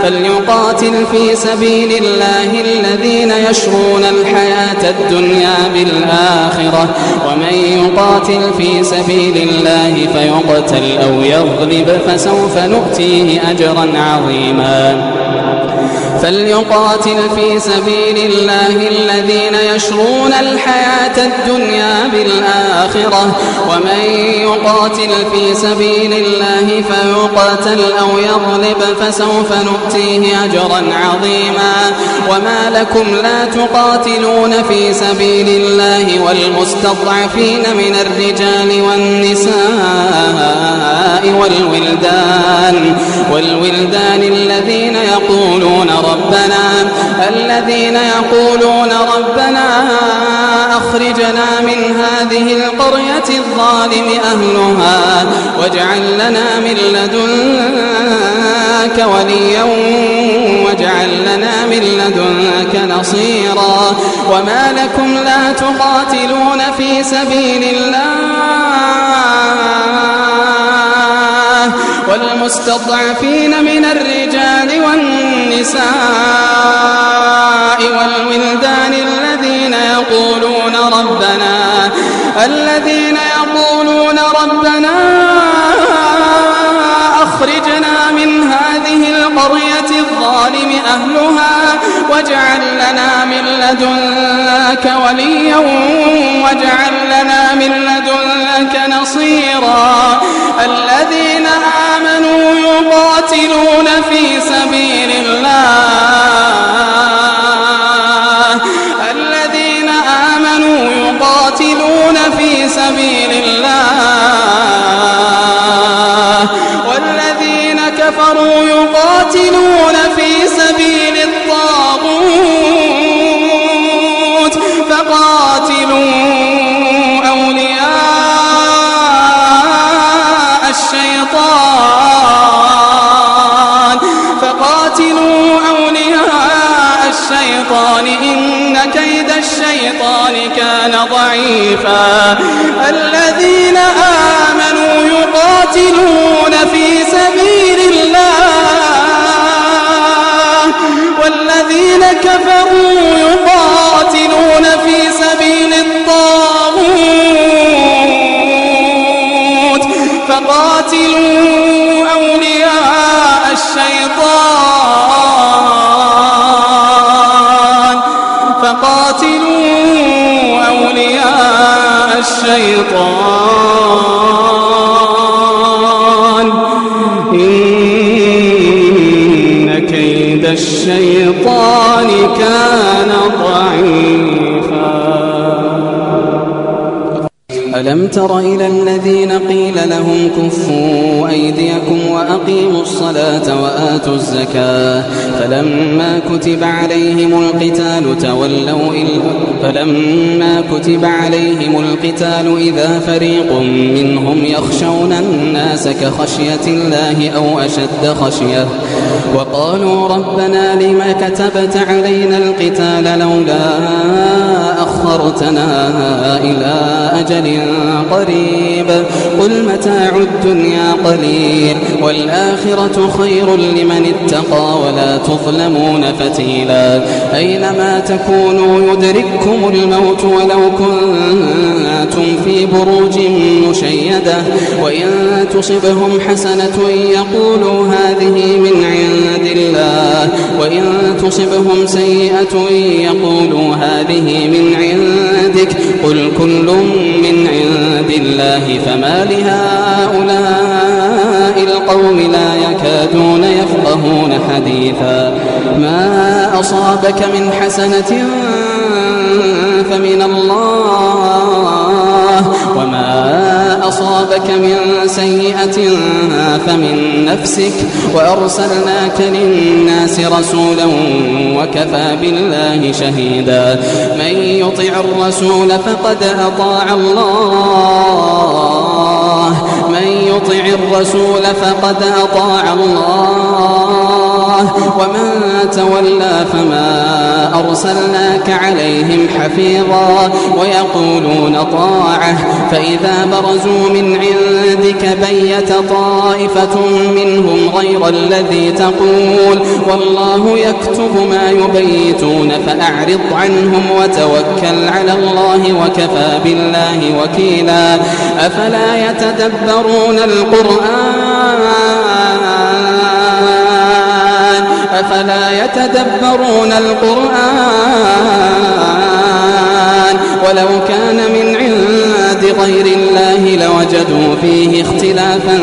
فليقاتل في سبيل الله الذين يشرون الحياة الدنيا بالآخرة ومن يقاتل في سبيل الله فيقتل أو يغلب فسوف نؤتيه أجرا عظيما فليقاتل في سبيل الله الذين يشرون الحياة الدنيا بالآخرة ومن يقاتل في سبيل الله فيقتل أو يغلب فسوف نؤتيه أجرا عظيما وما لكم لا تقاتلون في سبيل الله والمستضعفين من الرجال والنساء والولدان الذين يقولون ربنا أخرجنا من هذه القرية الظالم أهلها واجعل لنا من لدنك وليا واجعل لنا من لدنك نصيرا وما لكم لا تقاتلون في سبيل الله والمستضعفين من الرجال والنساء والولدان الذين يقولون ربنا أخرجنا من هذه القرية الظالم أهلها واجعل لنا من لدنك وليا واجعل لنا من لدنك نصيرا الذين آمنوا يقاتلون في سبيل الله والذين كفروا يقاتلون في سبيل الطاغوت فقاتلوا أولياء الشيطان إن كيد الشيطان كان ضعيفا الذين آمنوا يقاتلون في سبيل الله والذين كفروا يقاتلون في سبيل الطاغوت فقاتلوا أولياء الشيطان إن كيد الشيطان كان ضعيفا ألم تر إلى الذين قيل لهم كفوا أيديكم وأقيموا الصلاة وآتوا الزكاة فلما كتب عليهم القتال إذا فريق منهم يخشون الناس كخشية الله أو أشد خشية وقالوا ربنا لما كتبت علينا القتال لولا أخرتنا إلى أجل قريب قل متاع الدنيا قليل والآخرة خير لمن اتقى ولا تظلمون فتيلا أينما تكونوا يدرككم الموت ولو كنتم في بروج مشيدة وإن تصبهم حسنة يقولوا هذه من عند الله وإن تصبهم سيئة يقولوا هذه من عندك قل كل من عند الله فما لهؤلاء القوم لا يكادون يفقهون حديثا ما أصابك من حسنة فمن الله وما أصابك من سيئة فمن نفسك وأرسلناك للناس رسولا وكفى بالله شهيدا من يطع الرسول فقد أطاع الله الله ومن تولى فما أرسلناك عليهم حفيظا ويقولون طاعة فإذا برزوا من عندك بيت طائفة منهم غير الذي تقول والله يكتب ما يبيتون فأعرض عنهم وتوكل على الله وكفى بالله وكيلا أفلا يتدبرون القرآن ولو كان من عند غير الله لوجدوا فيه اختلافا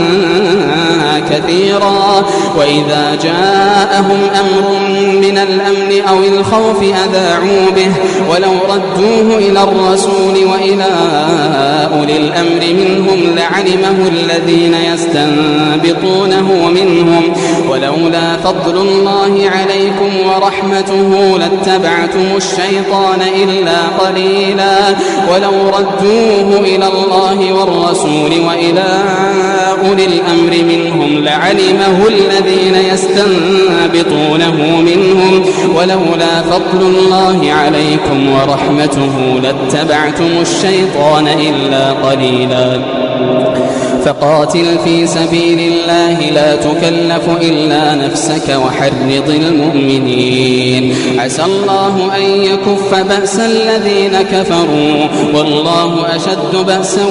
كثيرا وإذا جاءهم أمر من الأمن أو الخوف أذاعوا به ولو ردوه إلى الرسول وإلى أولي الأمر منهم لعلمه الذين يستنبطونه منهم ولولا فضل الله عليكم ورحمته لاتبعتم الشيطان إلا قليلا ولو ردوه إلى الله والرسول وإلى أولي الأمر منهم لعلمه الذين يستنبطونه منهم ولولا فضل الله عليكم ورحمته لاتبعتم الشيطان إلا قليلا فقاتل في سبيل الله لا تكلف إلا نفسك وحرض المؤمنين عسى الله أن يكف بأس الذين كفروا والله أشد بأسا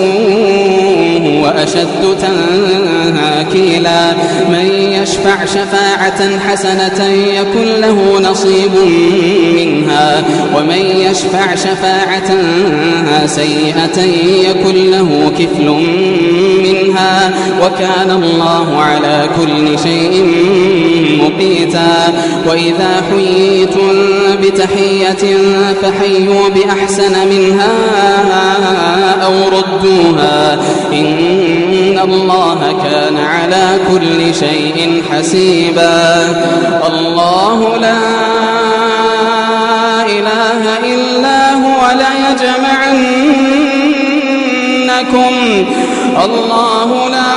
وأشد تنكيلا من يشفع شفاعة حسنة يكن له نصيب منها ومن يشفع شفاعة سيئة يكن له كفل منها وكان الله على كل شيء مقيتا وإذا حييتم بتحية فحيوا بأحسن منها أو ردوها إن الله كان على كل شيء حسيبا الله لا إله إلا هو ليجمعنكم الله لا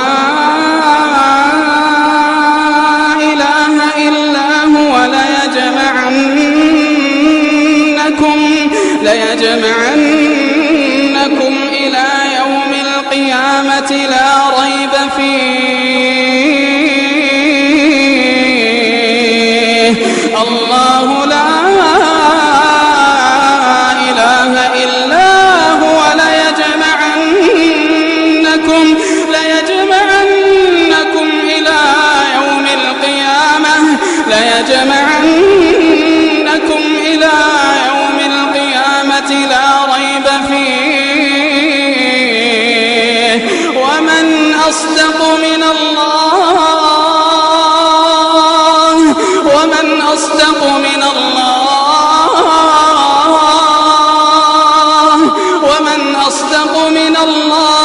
إله إلا هو ليجمعنكم إلى يوم القيامة لا ريب فيه الله لا إله إلا هو ليجمعنكم إلى يوم القيامة لا ريب فيه ومن أصدق من الله